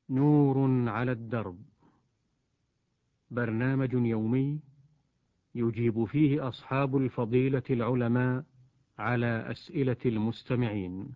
نور على الدرب، برنامج يومي يجيب فيه أصحاب الفضيلة العلماء على أسئلة المستمعين.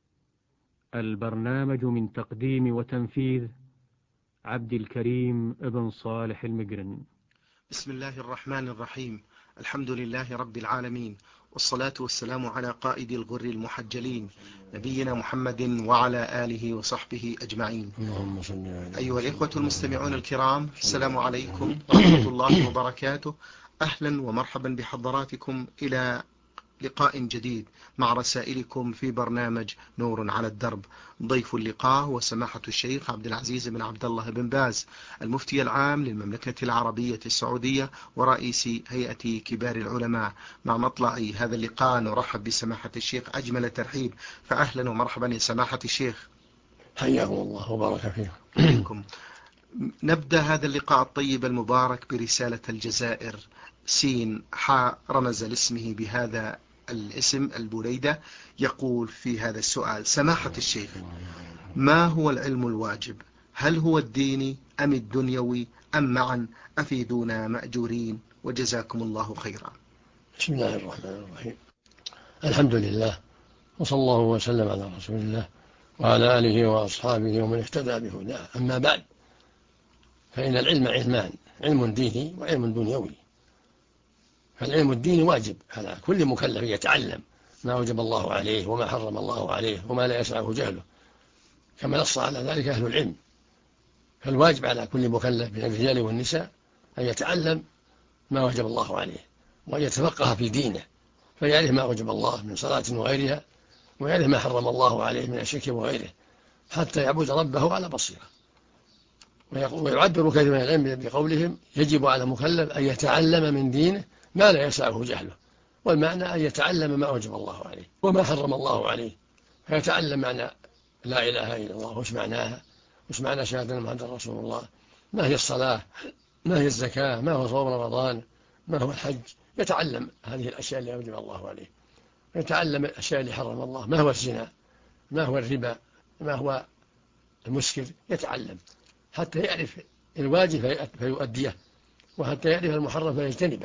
البرنامج من تقديم وتنفيذ عبد الكريم ابن صالح المقرن. بسم الله الرحمن الرحيم. الحمد لله رب العالمين، والصلاة والسلام على قائد الغر المحجلين نبينا محمد وعلى آله وصحبه أجمعين. أيها الإخوة المستمعون الكرام، السلام عليكم ورحمة الله وبركاته. أهلا ومرحبا بحضراتكم إلى لقاء جديد مع رسائلكم في برنامج نور على الدرب. ضيف اللقاء هو سماحة الشيخ عبد العزيز بن عبد الله بن باز، المفتي العام للمملكة العربية السعودية ورئيس هيئة كبار العلماء. مع مطلع هذا اللقاء نرحب بسماحة الشيخ أجمل الترحيب، فأهلا ومرحبا يا سماحة الشيخ. حياكم الله وبارك فيكم. نبدأ هذا اللقاء الطيب المبارك برسالة الجزائر سين حاء رمز لاسمه بهذا الاسم البوليدة. يقول في هذا السؤال: سماحة الشيخ، ما هو العلم الواجب؟ هل هو الديني أم الدنيوي أم معا؟ أفيدونا مأجورين وجزاكم الله خيرا. بسم الله الرحمن الرحيم. الحمد لله، وصلى الله وسلم على رسول الله وعلى آله وأصحابه ومن اهتدى بهداه. أما بعد، فإن العلم علمان: علم ديني وعلم دنيوي. فالعلم الديني واجب على كل مكلف يتعلم ما وجب الله عليه وما حرم الله عليه وما لا يسعه جهله، كما نص على ذلك أهل العلم. فالواجب على كل مكلف من الرجال والنساء أن يتعلم ما وجب الله عليه، وأن يتفقه في دينه، فيعرف ما وجب الله من صلاة وغيرها، ويعرف ما حرم الله عليه من الشرك وغيره، حتى يعبد ربه على بصيرة. ويعبر كثير من العلم بقولهم: يجب على مكلف أن يتعلم من دينه ما لا يسعه جهله. والمعنى أن يتعلم ما وجب الله عليه وما حرم الله عليه، فيتعلم معنى لا إله إلا الله، وش معناها، وش معنى شهادة محمد رسول الله، ما هي الصلاة، ما هي الزكاة، ما هو صوم رمضان، ما هو الحج. يتعلم هذه الأشياء اللي وجب الله عليه، يتعلم الأشياء اللي حرم الله، ما هو الزنا، ما هو الربا، ما هو المسكر. يتعلم حتى يعرف الواجب فيؤديه، وحتى يعرف المحرم فيجتنبه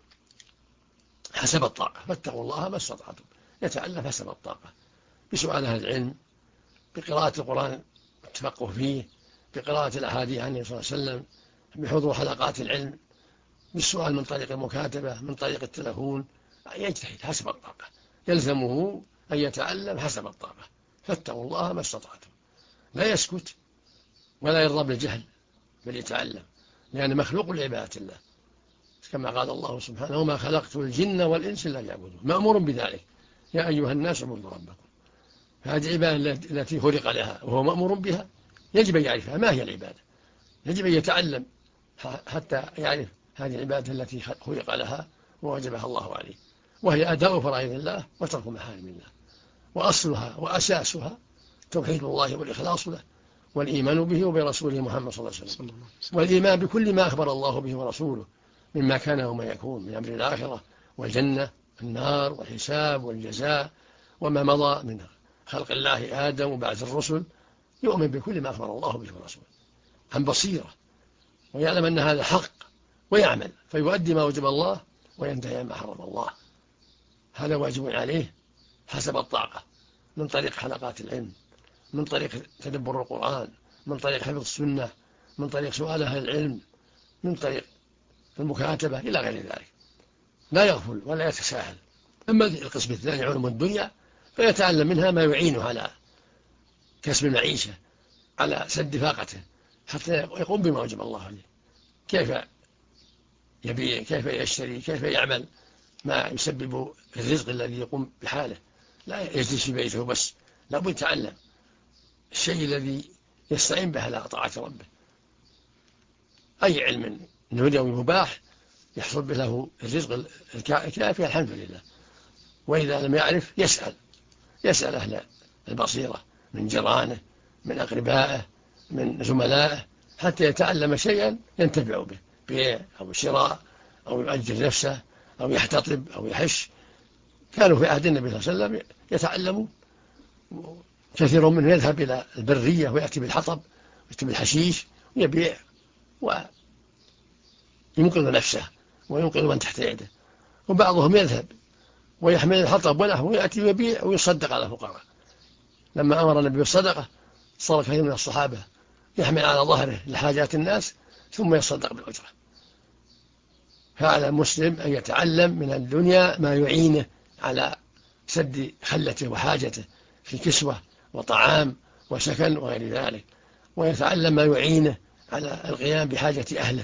حسب الطاقة. فاتقوا الله ما استطعتم. يتعلم حسب الطاقة بسؤال أهل العلم، بقراءة القرآن والتفقه فيه، بقراءة الأحاديث عنه صلى الله عليه وسلم، بحضور حلقات العلم، بالسؤال من طريق المكاتبة، من طريق التلفون. يجتهد حسب الطاقة، يلزمه أن يتعلم حسب الطاقة. فاتقوا الله ما استطعتم. لا يسكت ولا يرضى بالجهل، بل يتعلم، لأنه مخلوق لعبادة الله، كما قال الله سبحانه: وما خلقت الجن والإنس إلا ليعبدون. مأمور بذلك: يا أيها الناس اعبدوا ربكم. هذه العبادة التي خلق لها وهو مأمور بها، يجب أن يعرفها ما هي العبادة، يجب أن يتعلم حتى يعرف هذه العبادة التي خلق لها ووجبها الله عليه، وهي أداء فرائض الله وترك محارم الله. وأصلها وأساسها توحيد الله والإخلاص له، والإيمان به وبرسوله محمد صلى الله عليه وسلم، والإيمان بكل ما أخبر الله به ورسوله مما كان وما يكون من أمر الآخرة والجنة والنار والحساب والجزاء، وما مضى من خلق الله آدم وبعث الرسل. يؤمن بكل ما أخبر الله به ورسوله عن بصيرة، ويعلم أن هذا حق، ويعمل فيؤدي ما وجب الله وينتهي عما حرم الله. هذا واجب عليه حسب الطاقة، من طريق حلقات العلم، من طريق تدبر القرآن، من طريق حفظ السنة، من طريق سؤال أهل العلم، من طريق المكاتبة إلى غير ذلك. لا يغفل ولا يتساهل. أما القسم الثاني علوم الدنيا، فيتعلم منها ما يعينه على كسب المعيشة، على سد فاقته، حتى يقوم بما وجب الله عليه. كيف يبيع، كيف يشتري، كيف يعمل ما يسبب الرزق الذي يقوم بحاله. لا يجلس في بيته بس، لا بد يتعلم الشيء الذي يستعين به على طاعة ربه. أي علم دنيوي مباح يحصل به له الرزق الكافي الحمد لله. وإذا لم يعرف يسأل أهل البصيرة من جيرانه، من أقربائه، من زملائه، حتى يتعلم شيئا ينتفع به، بيع أو شراء أو يؤجر نفسه أو يحتطب أو يحش. كانوا في عهد النبي صلى الله عليه وسلم يتعلموا، كثير منهم يذهب إلى البرية ويأتي بالحطب يكتب الحشيش ويبيع وينقذ نفسه وينقذ من تحت يده. وبعضهم يذهب ويحمل الحطب ونحوه ويأتي ويبيع ويصدق على الفقراء. لما أمر النبي بالصدقة صار كثير من الصحابة يحمل على ظهره لحاجات الناس ثم يصدق بالأجرة. فعلى المسلم أن يتعلم من الدنيا ما يعينه على سد خلته وحاجته في كسوة وطعام وسكن وغير ذلك، ويتعلم ما يعينه على القيام بحاجة أهله.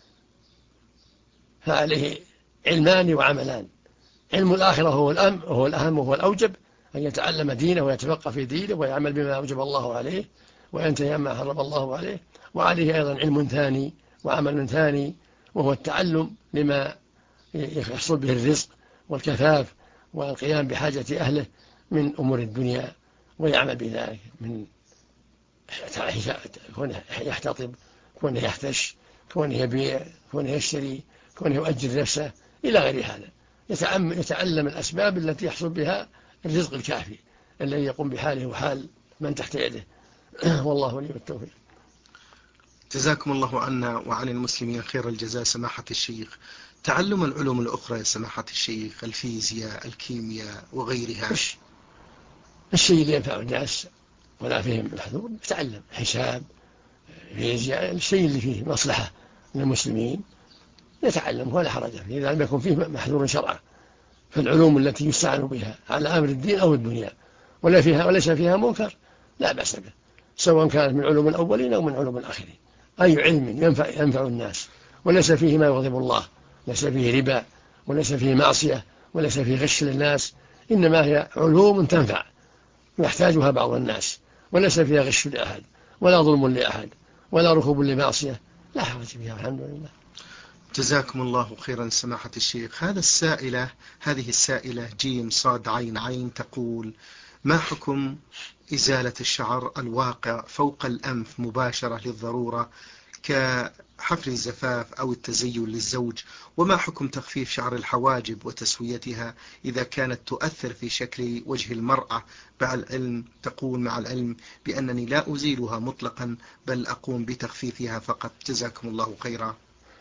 فعليه علمان وعملان: علم الآخرة هو الأهم وهو الأوجب، أن يتعلم دينه ويتفقه في دينه ويعمل بما أوجب الله عليه وينتهي عما حرم الله عليه. وعليه أيضا علم ثاني وعمل ثاني، وهو التعلم لما يحصل به الرزق والكفاف والقيام بحاجة أهله من أمور الدنيا، ويعمل بذلك من كونه يحتطب، كونه يحتش، كونه يبيع، كونه يشتري، كونه يؤجر نفسه إلى غير هذا. يتعلم الأسباب التي يحصل بها الرزق الكافي الذي يقوم بحاله وحال من تحت يده. والله ولي التوفيق. جزاكم الله عنا وعن المسلمين خير الجزاء. سماحة الشيخ، تعلم العلوم الأخرى يا سماحة الشيخ، الفيزياء، الكيمياء وغيرها، الشيء اللي ينفع الناس ولا فيهم محذور يتعلم. حساب، فيزياء، الشيء اللي فيه مصلحة للمسلمين يتعلم ولا حرج فيه إذا لم يكن فيه محذور شرعا. فالعلوم التي يستعان بها على أمر الدين أو الدنيا وليس فيها منكر لا بأس به، سواء كانت من علوم الأولين أو من علوم الآخرين. أي علم ينفع الناس وليس فيه ما يغضب الله، ليس فيه ربا وليس فيه معصية وليس فيه غش للناس، إنما هي علوم تنفع يحتاجها بعض الناس وليس فيها غش لأحد ولا ظلم لأحد ولا ركوب لمعصية، لا حرج فيها الحمد لله. جزاكم الله خيرا سماحة الشيخ. هذه السائلة جيم صاد عين عين تقول: ما حكم إزالة الشعر الواقع فوق الأنف مباشرة للضرورة كحفر الزفاف أو التزين للزوج؟ وما حكم تخفيف شعر الحواجب وتسويتها إذا كانت تؤثر في شكل وجه المرأة؟ تقول مع العلم بأنني لا أزيلها مطلقا بل أقوم بتخفيفها فقط. جزاكم الله خيرا.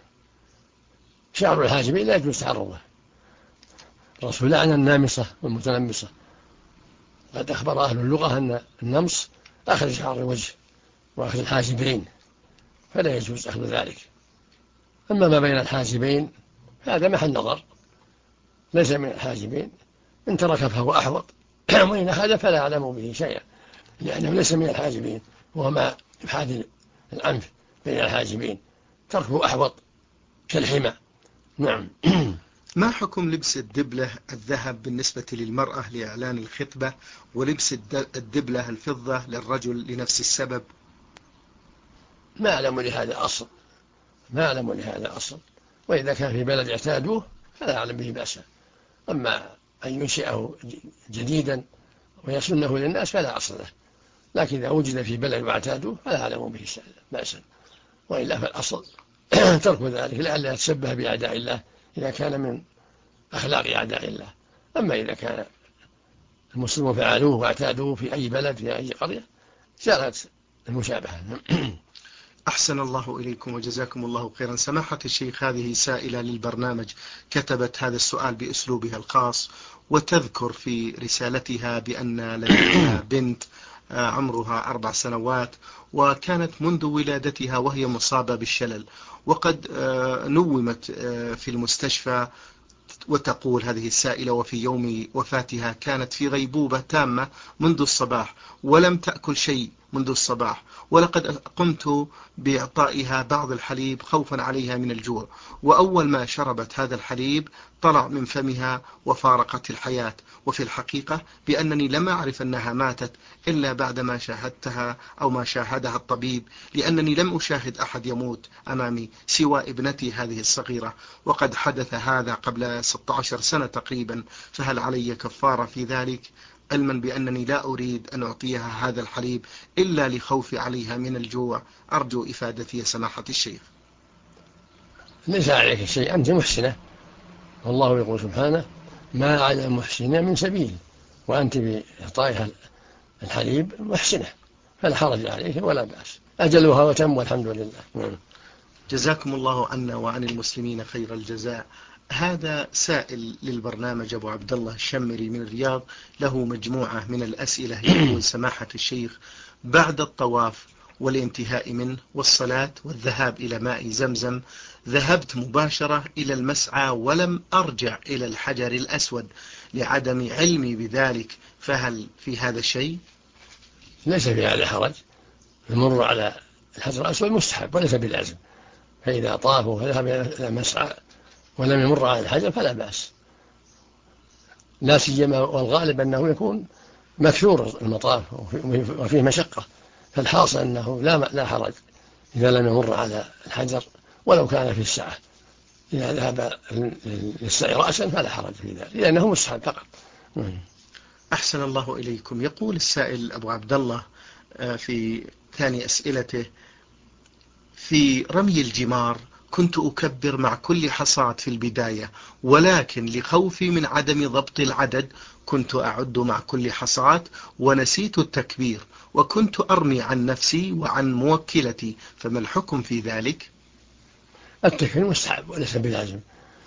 شعر الحاجبين لا يجوز تعرضه. الرسول لعن النامصة والمتنمصة. قد أخبر أهل اللغة أن النمص أخذ شعر الوجه وأخذ الحاجبين، فلا يجوز أخذ ذلك. أما ما بين الحاجبين هذا محل نظر، ليس من الحاجبين، إن ترك فهو أحوط، وإن أخذ فلا أعلم به شيئا لأنه ليس من الحاجبين، وهو ما يحاذي الأنف بين الحاجبين، تركه أحوط كالحمى. نعم. ما حكم لبس الدبلة الذهب بالنسبة للمرأة لإعلان الخطبة، ولبس الدبلة الفضة للرجل لنفس السبب؟ ما أعلم لهذا أصل، وإذا كان في بلد اعتادوه فلا أعلم به بأسا. أما أن ينشئه جديدا ويسنه للناس فلا أصل له، لكن إذا وجد في بلد واعتادوه فلا أعلم به بأسا، وإلا فالأصل ترك ذلك لئلا يتشبه بأعداء الله إذا كان من أخلاق أعداء الله. أما إذا كان المسلمون فعلوه واعتادوه في أي بلد في أي قرية جرت المشابهة. أحسن الله إليكم وجزاكم الله خيرا. سماحة الشيخ، هذه سائلة للبرنامج كتبت هذا السؤال بأسلوبها الخاص، وتذكر في رسالتها بأن لديها بنت عمرها 4 سنوات، وكانت منذ ولادتها وهي مصابة بالشلل، وقد نومت في المستشفى. وتقول هذه السائلة: وفي يوم وفاتها كانت في غيبوبة تامة منذ الصباح، ولم تأكل شيء منذ الصباح، ولقد قمت بإعطائها بعض الحليب خوفا عليها من الجوع، وأول ما شربت هذا الحليب طلع من فمها وفارقت الحياة. وفي الحقيقة بأنني لم أعرف أنها ماتت إلا بعدما شاهدتها أو ما شاهدها الطبيب، لأنني لم أشاهد أحد يموت أمامي سوى ابنتي هذه الصغيرة، وقد حدث هذا قبل 16 سنة تقريبا. فهل علي كفارة في ذلك، علما بأنني لا أريد أن أعطيها هذا الحليب إلا لخوفي عليها من الجوع؟ أرجو إفادتي يا سماحة الشيخ. ليس عليك شيء، أنت محسنة، والله يقول سبحانه: ما على المحسنين من سبيل، وأنت بإعطائها الحليب محسنة، فلا حرج عليك ولا بأس. أجلها وتم والحمد لله. جزاكم الله عنا وعن المسلمين خير الجزاء. هذا سائل للبرنامج أبو عبد الله الشمري من الرياض، له مجموعة من الأسئلة. يقول: سماحة الشيخ، بعد الطواف والانتهاء منه والصلاة والذهاب إلى ماء زمزم، ذهبت مباشرة إلى المسعى ولم أرجع إلى الحجر الأسود لعدم علمي بذلك، فهل في هذا شيء؟ ليس في هذا حرج، المر على الحجر الأسود مستحب وليس بلازم، فإذا طاف وذهب إلى المسعى ولم يمر على الحجر فلا بأس، لا سيما والغالب أنه يكون مكثور المطاف وفيه مشقة، فالحاصل أنه لا حرج إذا لم يمر على الحجر ولو كان في الساعة. إذا ذهب للسعي رأسا فلا حرج في ذلك لأنه مستحب فقط. أحسن الله إليكم. يقول السائل أبو عبد الله في ثاني أسئلته: في رمي الجمار كنت أكبر مع كل حصاة في البداية، ولكن لخوفي من عدم ضبط العدد كنت أعد مع كل حصاة ونسيت التكبير، وكنت أرمي عن نفسي وعن موكلتي، فما الحكم في ذلك؟ التكبير مستحب وليس بلازم،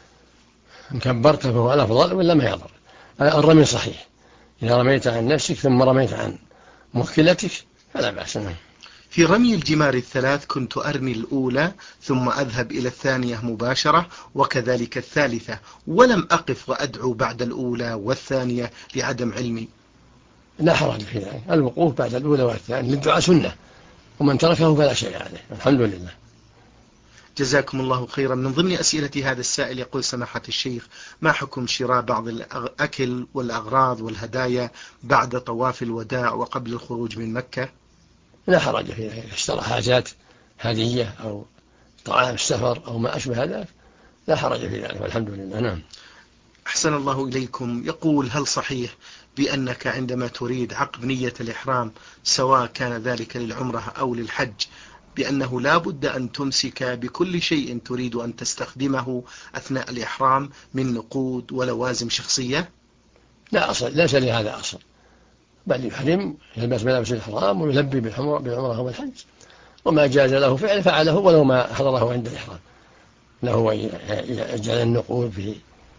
إن كبرت فهو الأفضل ولا ما يضر. الرمي صحيح، إذا رميت عن نفسك ثم رميت عن موكلتك فلا بأس. في رمي الجمار الثلاث كنت أرمي الأولى ثم أذهب إلى الثانية مباشرة، وكذلك الثالثة، ولم أقف وأدعو بعد الأولى والثانية لعدم علمي. لا حرج في ذلك، الوقوف بعد الأولى والثانية للدعاء سنة، ومن تركه فلا شيء عليه، الحمد لله. جزاكم الله خيرا. من ضمن أسئلة هذا السائل يقول: سماحة الشيخ، ما حكم شراء بعض الأكل والأغراض والهدايا بعد طواف الوداع وقبل الخروج من مكة؟ لا حرج في ذلك، اشترى حاجات هدية أو طعام السفر أو ما أشبه ذلك لا حرج في ذلك والحمد لله. نعم. أحسن الله إليكم. يقول: هل صحيح بأنك عندما تريد عقد نية الإحرام سواء كان ذلك للعمرة أو للحج بأنه لا بد أن تمسك بكل شيء تريد أن تستخدمه أثناء الإحرام من نقود ولوازم شخصية؟ لا أصل، ليس لهذا أصل، بل يحرم يلبس ملابس الإحرام ويلبي بالعمرة والحج، وما جاز له فعله ولو ما حضره عند الإحرام، له يجعل النقود في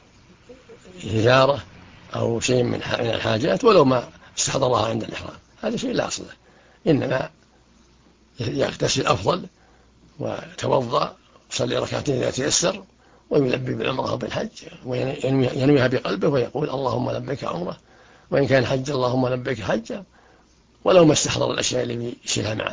إزارة أو شيء من الحاجات ولو ما استحضرها عند الإحرام، هذا شيء لا أصل له، إنما يغتسل أفضل ويتوضأ ويصلي ركعتين إذا تيسر ويلبي بالعمرة وبالحج وينويها بقلبه ويقول: اللهم لبيك عمرة، وإن كان حج اللهم لبيك حجا، ولو ما استحضر الأشياء اللي يشيلها معه.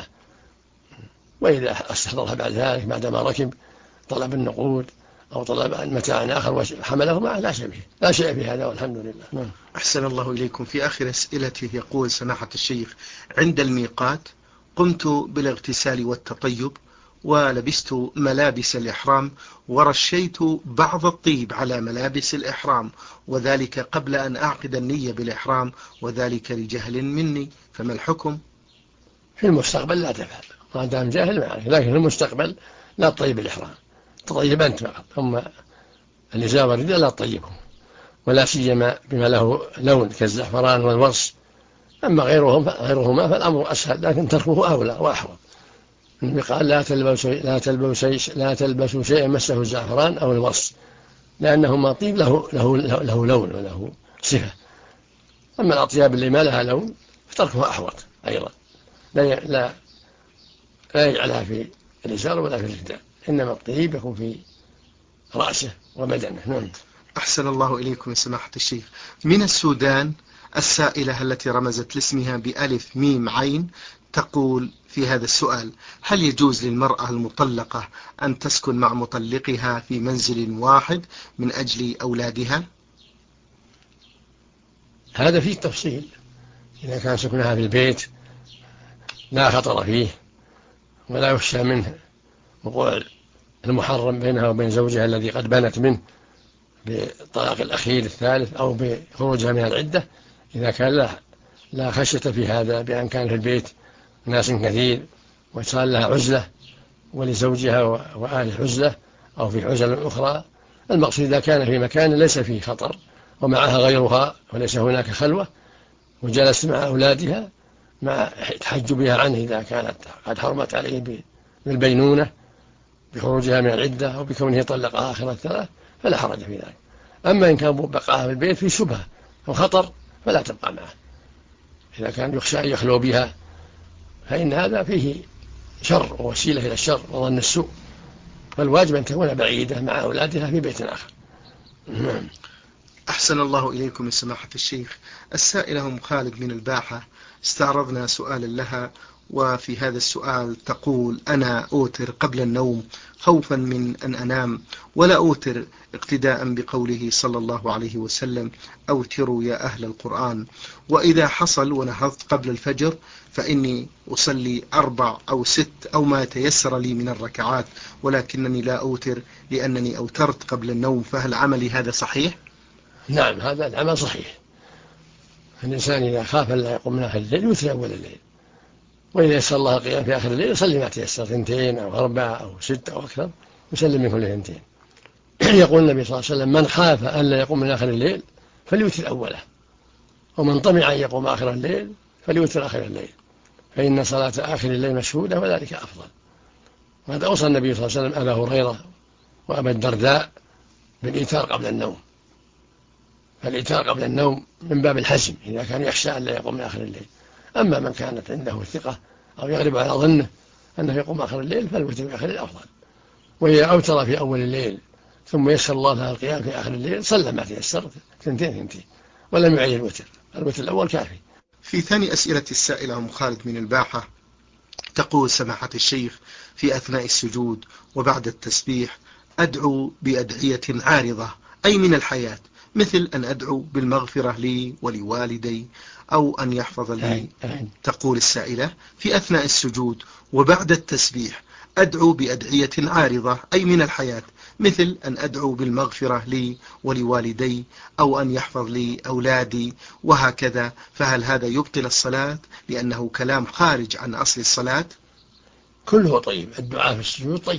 وإذا استحضرها بعد ذلك بعدما ركب طلب النقود أو طلب متاع آخر وحمله معه لا شيء في هذا والحمد لله. أحسن الله إليكم. في آخر أسئلته يقول: سماحة الشيخ، عند الميقات قمت بالاغتسال والتطيب ولبست ملابس الإحرام ورشيت بعض الطيب على ملابس الإحرام، وذلك قبل أن أعقد النية بالإحرام، وذلك لجهل مني، فما الحكم؟ في المستقبل لا تفعل ما دام جاهل معك، لكن في المستقبل لا تطيب الإحرام، تطيب أنت فقط، ثم النساء والرجال لا تطيبهم، ولا سيما بما له لون كالزعفران والورس. أما غيرهما فالأمر أسهل، لكن تركه أولى وأحوط. قال: لا تلبسوا شيئا مسه الزعفران أو الورس، لأنهما طيب له لون وله صفة. أما الأطياب اللي ما لها لون فتركها أحوط أيضا، لا يجعلها في الإزار ولا في الرداء، إنما الطيب يكون في رأسه وبدنه. نعم. أحسن الله إليكم يا سماحة الشيخ. من السودان السائلة التي رمزت لاسمها بألف ميم عين تقول في هذا السؤال: هل يجوز للمرأة المطلقة أن تسكن مع مطلقها في منزل واحد من أجل أولادها؟ هذا فيه تفصيل، إذا كان سكنها في البيت لا خطر فيه ولا يخشى منه وقوع المحرم بينها وبين زوجها الذي قد بنت منه بالطلاق الأخير الثالث أو بخروجها من العدة، إذا كان لا خشية في هذا، بأن كان في البيت ناس كثير وصار لها عزلة ولزوجها وآله عزلة أو في عزلة أخرى. المقصود إذا كان في مكان ليس فيه خطر ومعها غيرها وليس هناك خلوة وجلست مع أولادها مع تحجبها عنه إذا كانت قد حرمت عليه بالبينونة بخروجها من العدة أو بكونه طلقها آخر الثلاث فلا حرج في ذلك. أما إن كان بقاها في البيت في شبهة أو خطر فلا تبقى معه، إذا كان يخشى أن يخلو بها فإن هذا فيه شر ووسيلة إلى الشر وظن السوء، فالواجب أن تكون بعيدة مع أولادها في بيت آخر. أحسن الله إليكم سماحة الشيخ. السائلة أم خالد من الباحة استعرضنا سؤالا لها، وفي هذا السؤال تقول: أنا أوتر قبل النوم خوفا من أن أنام، ولا أوتر اقتداء بقوله صلى الله عليه وسلم: أوتروا يا أهل القرآن، وإذا حصل ونهضت قبل الفجر فإني أصلي 4 أو 6 أو ما تيسر لي من الركعات، ولكنني لا أوتر لأنني أوترت قبل النوم، فهل عملي هذا صحيح؟ نعم، هذا العمل صحيح. الإنسان إذا خاف أن لا يقوم من آخر الليل يوتر أول الليل، وإذا يسر الله القيام في آخر الليل يصلي ما تيسر 2 أو 4 أو 6 أو أكثر، يسلم من كل 2. يقول النبي صلى الله عليه وسلم: من خاف أن لا يقوم من آخر الليل فليوتر أوله، ومن طمع أن يقوم آخر الليل فليوتر آخر الليل، فإن صلاة آخر الليل مشهودة وذلك أفضل. وهذا أوصى النبي صلى الله عليه وسلم أبا هريرة وأبا الدرداء بالإيتار قبل النوم، فالإيتار قبل النوم من باب الحزم إذا كان يخشى أن لا يقوم من آخر الليل. أما من كانت عنده الثقة أو يغلب على ظنه أنه يقوم آخر الليل فالوتر في آخر الليل أفضل. وإذا أوتر في أول الليل ثم يسر الله له القيام في آخر الليل صلى ما تيسر 2 ولم يعيد الوتر الأول كافي. في ثاني أسئلة السائلة أم خالد من الباحة تقول: سماحة الشيخ، في أثناء السجود وبعد التسبيح أدعو بأدعية عارضة أي من الحياة، مثل أن أدعو بالمغفرة لي ولوالدي أو أن يحفظ لي. تقول السائلة: في أثناء السجود وبعد التسبيح أدعو بأدعية عارضة أي من الحياة، مثل أن أدعو بالمغفرة لي ولوالدي أو أن يحفظ لي أولادي وهكذا، فهل هذا يبطل الصلاة لأنه كلام خارج عن أصل الصلاة؟ كله طيب، الدعاء في السجود طيب.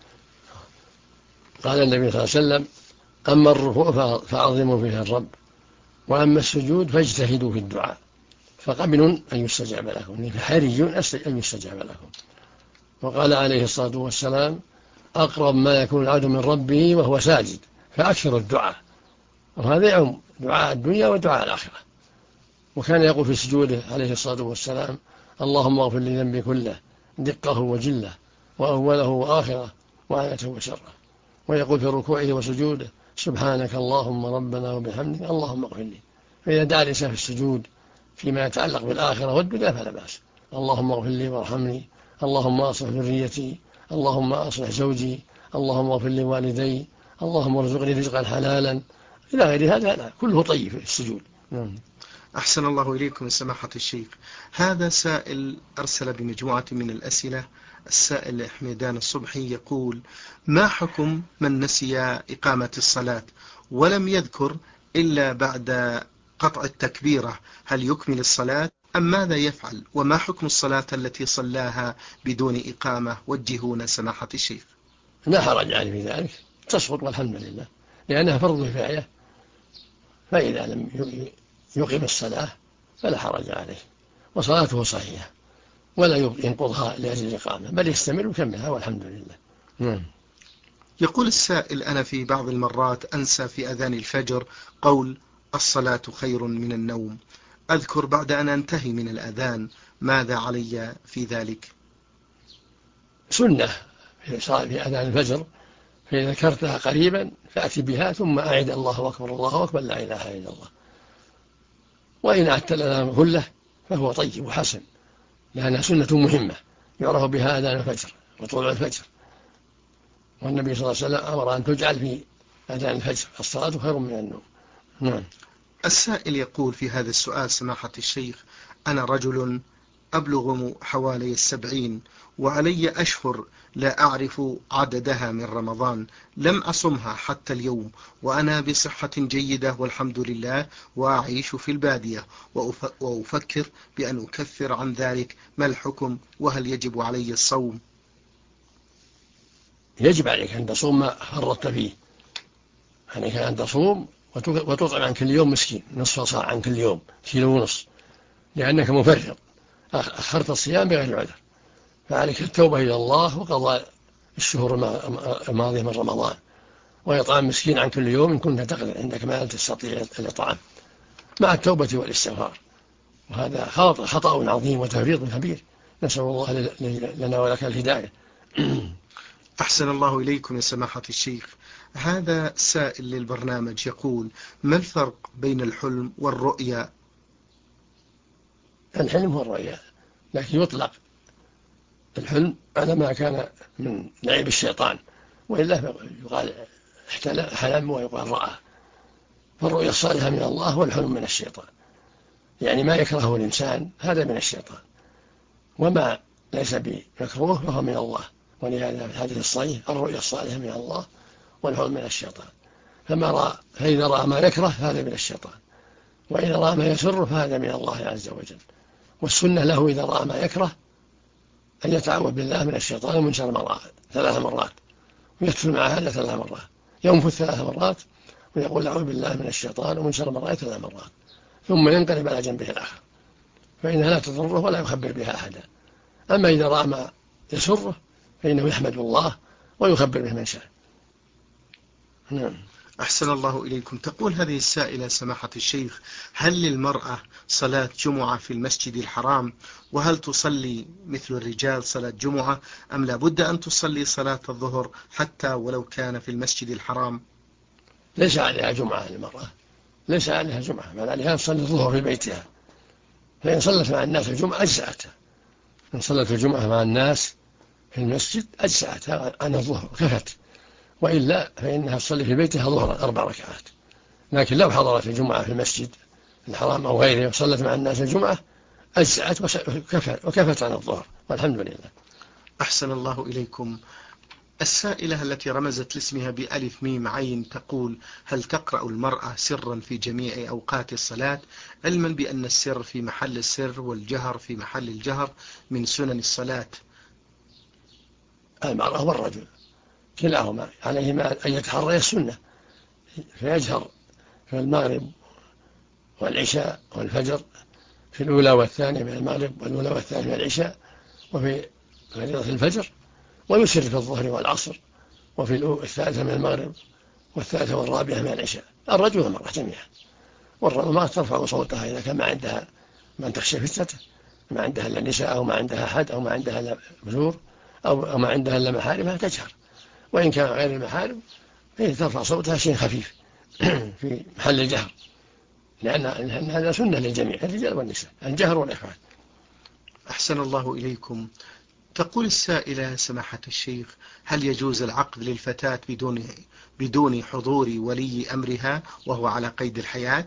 قال النبي صلى الله عليه وسلم: أما الركوع فعظموا فيها الرب، وأما السجود فاجتهدوا في الدعاء فقبل أن يستجاب لكم، فحري أن يستجاب لكم. وقال عليه الصلاة والسلام: أقرب ما يكون العبد من ربه وهو ساجد فأكثر الدعاء، وهذا يعم دعاء الدنيا ودعاء الآخرة. وكان يقول في سجوده عليه الصلاة والسلام: اللهم اغفر لي ذنبي كله دقه وجله وأوله وآخره وآيته وسره. ويقول في ركوعه وسجوده: سبحانك اللهم ربنا وبحمدك اللهم اغفر لي. فإذا دعا الإنسان في السجود فيما يتعلق بالآخرة والدنيا فلا بأس: اللهم اغفر لي وارحمني، اللهم أصلح ذريتي، اللهم أصلح زوجي، اللهم اغفر لي والدي، اللهم ارزقني رزقا حلالا، إلى غير هذا. لا، كله طيب في السجود. أحسن الله إليكم سماحة الشيخ. هذا سائل أرسل بمجموعة من الأسئلة. السائل حميدان الصبحي يقول: ما حكم من نسي إقامة الصلاة ولم يذكر إلا بعد قطع التكبيرة، هل يكمل الصلاة أم ماذا يفعل؟ وما حكم الصلاة التي صلاها بدون إقامة؟ وجهونا سماحة الشيخ. لا حرج عليه في ذلك، تسقط والحمد لله، لأنها فرض كفاية، فإذا لم يقيم الصلاة فلا حرج عليه وصلاته صحيحة، ولا ينقضها لأجل الإقامة، بل يستمر ويكملها والحمد لله. يقول السائل: أنا في بعض المرات أنسى في أذان الفجر قول الصلاة خير من النوم، أذكر بعد أن أنتهي من الأذان، ماذا علي في ذلك؟ سنة في أذان الفجر، فإذا ذكرتها قريبا فأتي بها ثم أعد الله أكبر الله أكبر لا إله إلا الله. وإن أعدت الأذان كله فهو طيب وحسن، لأنها سنة مهمة يعرف بها أذان الفجر وطلوع الفجر، والنبي صلى الله عليه وسلم أمر أن تجعل في أذان الفجر: الصلاة خير من النوم. السائل يقول في هذا السؤال: سماحة الشيخ، أنا رجل أبلغ حوالي 70 وعلي أشهر لا أعرف عددها من رمضان، لم أصمها حتى اليوم، وأنا بصحة جيدة والحمد لله، وأعيش في البادية، وأفكر بأن أكفر عن ذلك، ما الحكم؟ وهل يجب علي الصوم؟ يجب عليك أن تصوم ما فرطت فيه، عليك أن تصوم وتطعم عن كل يوم مسكين، نصف صاع عن كل يوم، 1.5 كيلو، لأنك مفرط. أخرت الصيام بغير عذر، فعليك التوبة إلى الله وقضاء الشهور الماضية من رمضان، وإطعام مسكين عن كل يوم إن كنت تقدر عندك ما تستطيع الإطعام، مع التوبة والاستغفار. وهذا خطأ عظيم وتفريط كبير، نسأل الله لنا ولك الهداية. أحسن الله إليكم يا سماحة الشيخ. هذا سائل للبرنامج يقول: ما الفرق بين الحلم والرؤيا؟ الحلم هو الرؤيا، لكن يطلق الحلم على ما كان من لعب الشيطان، وإلا يقال حلم ويقال رأى. فالرؤيا الصالحة من الله والحلم من الشيطان، يعني ما يكرهه الإنسان هذا من الشيطان، وما ليس بمكروه فهو من الله. ولهذا في الحديث الصحيح: الرؤيا الصالحة من الله والحلم من الشيطان. فإذا رأى ما يكره هذا من الشيطان، وإذا رأى ما يسر فهذا من الله عز وجل. والسنة له إذا رأى ما يكره أن يتعوذ بالله من الشيطان ومن شر ما رأى 3 مرات، ويكفر مع هذا 3 مرات، ينفث 3 مرات ويقول: أعوذ بالله من الشيطان ومن شر ما رأيت 3 مرات، ثم ينقلب على جنبه الآخر، فإنها لا تضره ولا يخبر بها أحدا. أما إذا رأى ما يسره فإنه يحمد الله ويخبر به من شاء. نعم. أحسن الله إليكم. تقول هذه السائلة سماحة الشيخ: هل للمرأة صلاة جمعة في المسجد الحرام؟ وهل تصلي مثل الرجال صلاة جمعة، أم لا بد أن تصلي صلاة الظهر حتى ولو كان في المسجد الحرام؟ ليس عليها جمعة المرأة، ليس عليها جمعة، بل عليها أن تصلي الظهر في بيتها، فإن صلت مع الناس الجمعة أجزأتها. إن صلت الجمعة مع الناس في المسجد أجزأتها عن الظهر كفت، وإلا فإنها تصلي في بيتها ظهرا 4 ركعات. لكن لو حضرت الجمعة في المسجد الحرام أو غيره وصلت مع الناس الجمعة أجزأت وكفت عن الظهر، والحمد لله. أحسن الله إليكم. السائلة التي رمزت لاسمها بألف ميم عين تقول: هل تقرأ المرأة سرا في جميع أوقات الصلاة، علما بأن السر في محل السر والجهر في محل الجهر من سنن الصلاة؟ المرأة والرجل كلاهما عليهما أن يتحرى السنة، فيجهر في المغرب والعشاء والفجر، في الأولى والثانية من المغرب والأولى والثانية من العشاء وفي فريضة الفجر، ويسر في الظهر والعصر وفي الثالثة من المغرب والثالثة والرابعة من العشاء، الرجل والمرأة جميعا. والمرأة ترفع صوتها إذا كان ما عندها من تخشى فتنته، ما عندها إلا النساء أو ما عندها أحد أو ما عندها إلا بذور أو ما عندها إلا محارمها تجهر، وإن كان غير المحارم فهي ترفع صوتها شيء خفيف في محل الجهر، لأن هذا سنة للجميع الرجال والنساء الجهر والإخفاء. أحسن الله إليكم. تقول السائلة سماحة الشيخ: هل يجوز العقد للفتاة بدون حضور ولي أمرها وهو على قيد الحياة؟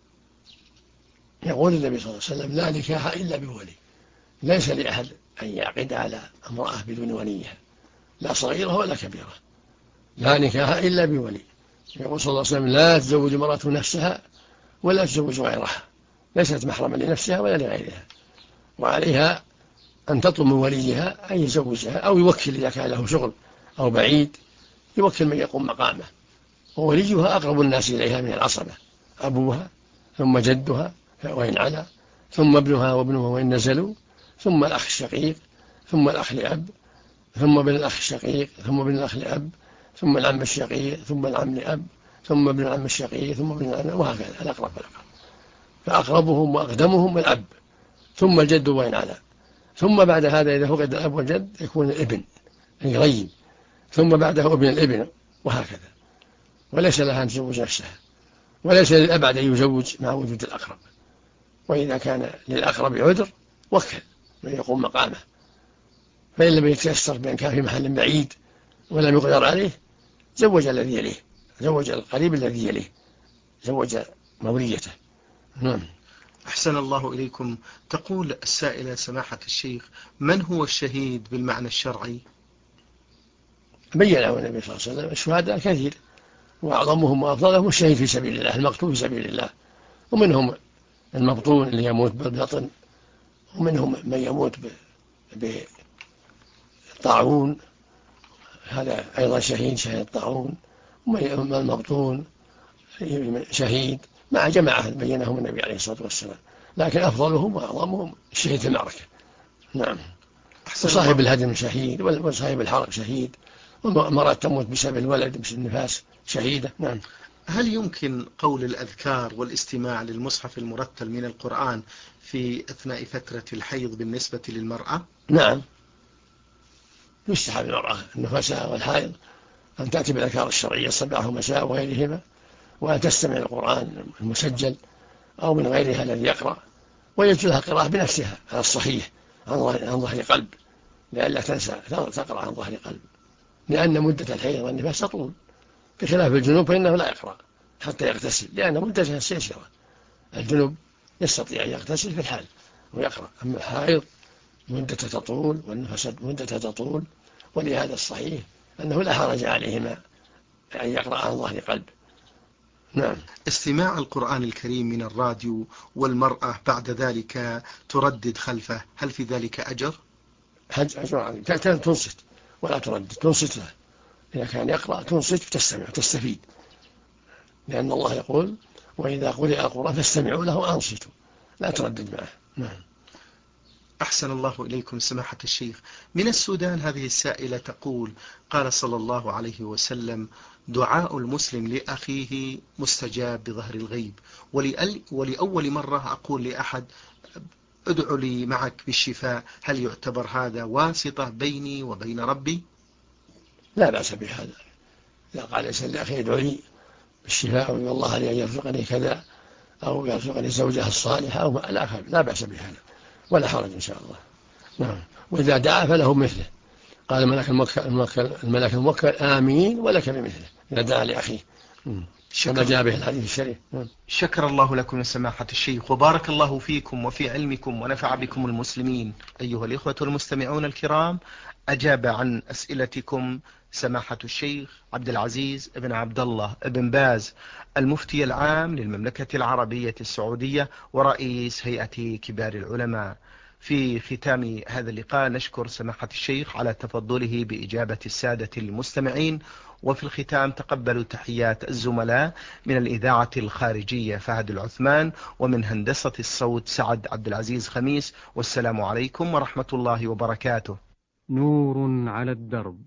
يقول النبي صلى الله عليه وسلم: لا نكاح إلا بولي. ليس لأحد أن يعقد على امرأة بدون وليها، لا صغيرة ولا كبيرة، لا نكاح إلا بولي. يقول صلى الله عليه وسلم: لا تزوج امرأة نفسها ولا تزوج غيرها، ليست محرما لنفسها ولا لغيرها، وعليها أن تطلب من وليها أن يزوجها أو يوكل إذا كان له شغل أو بعيد، يوكل من يقوم مقامه، ووليها أقرب الناس إليها من العصبة، أبوها ثم جدها وإن علا، ثم ابنها وابنها وإن نزلوا، ثم الأخ الشقيق، ثم الأخ لأب، ثم ابن الأخ الشقيق، ثم ابن الأخ لأب، ثم العم الشقيق، ثم العم لأب، ثم ابن العم الشقيق، ثم ابن العم، وهكذا الأقرب فالأقرب، فأقربهم وأقدمهم الأب، ثم الجد وإن علا، ثم بعد هذا إذا فقد الأب والجد يكون الابن الغيب، ثم بعده ابن الابن، وهكذا. وليس لها أن تزوج نفسها، وليس للأبعد أن يزوج مع وجود الأقرب. وإذا كان للأقرب عذر وكل من يقوم مقامه، فإن لم يتيسر بأن كان في محل بعيد ولم يقدر عليه زوج الذي يليه، زوج القريب الذي يليه، زوج موليته. نعم. أحسن الله إليكم. تقول السائلة سماحة الشيخ: من هو الشهيد بالمعنى الشرعي؟ بيّنه النبي صلى الله عليه وسلم: الشهداء كثير، وأعظمهم وأفضلهم الشهيد في سبيل الله، المقتول في سبيل الله، ومنهم المبطون اللي يموت بالبطن، ومنهم من يموت بالطاعون، هذا أيضا شهيد، شهيد الطاعون، ومن المبطون شهيد، مع جماعة بينهم النبي عليه الصلاة والسلام. لكن أفضلهم وأعظمهم شهيد المعركة. نعم. أحسن وصاحب الله. الهدم شهيد، وصاحب الحرق شهيد، والمرأة تموت بسبب الولد بسبب النفاس شهيدة. نعم. هل يمكن قول الأذكار والاستماع للمصحف المرتل من القرآن في أثناء فترة الحيض بالنسبة للمرأة؟ نعم، يستحب المرأة النفساء والحائض أن تأتي بالأذكار الشرعية الصباح والمساء وغيرهما، وأن تستمع القرآن المسجل أو من غيرها الذي يقرأ، ويجوز لها قراءة بنفسها على الصحيح عن ظهر قلب، لئلا تنسى تقرأ عن ظهر قلب، لأن مدة الحيض والنفاس تطول، بخلاف الجنوب فإنه لا يقرأ حتى يغتسل، لأن مدتها يسيرة. الجنوب يستطيع أن يغتسل في الحال ويقرأ، أما الحائض مدتها تطول والنفاس مدتها تطول، ولهذا الصحيح أنه لا حرج عليهما أن يقرأ عن ظهر قلب. نعم. استماع القرآن الكريم من الراديو والمرأة بعد ذلك تردد خلفه، هل في ذلك أجر؟ أجر عظيم. تنصت ولا تردد، تنصت له إذا كان يقرأ، تنصت وتستمع وتستفيد، لأن الله يقول وإذا قرئ القرآن فاستمعوا له وأنصتوا، لا تردد معه. نعم. أحسن الله إليكم سماحة الشيخ. من السودان هذه السائلة تقول: قال صلى الله عليه وسلم: دعاء المسلم لأخيه مستجاب بظهر الغيب، ولأول مرة أقول لأحد: ادعو لي معك بالشفاء، هل يعتبر هذا واسطة بيني وبين ربي؟ لا بأس بهذا، إذا قال الإنسان لأخي ادعو لي بالشفاء وإن الله لي أن يرزقني كذا أو يرزقني زوجها الصالحة أو لا بأس بهذا ولا حرج إن شاء الله. نعم. وإذا دعا فله مثله، قال الملك الموكل آمين ولك بمثله إذا دعا لأخيه، كما جاء به الحديث الشريف. شكر الله لكم سماحة الشيخ، وبارك الله فيكم وفي علمكم ونفع بكم المسلمين. أيها الإخوة المستمعون الكرام، أجاب عن أسئلتكم سماحة الشيخ عبد العزيز بن عبد الله بن باز، المفتي العام للمملكة العربية السعودية ورئيس هيئة كبار العلماء. في ختام هذا اللقاء نشكر سماحة الشيخ على تفضله بإجابة السادة المستمعين، وفي الختام تقبلوا تحيات الزملاء من الإذاعة الخارجية فهد العثمان، ومن هندسة الصوت سعد عبد العزيز خميس، والسلام عليكم ورحمة الله وبركاته. نور على الدرب،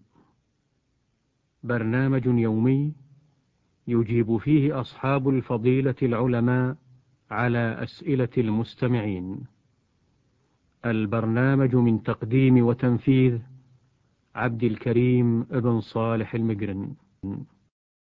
برنامج يومي يجيب فيه أصحاب الفضيلة العلماء على أسئلة المستمعين. البرنامج من تقديم وتنفيذ عبد الكريم ابن صالح المقرن.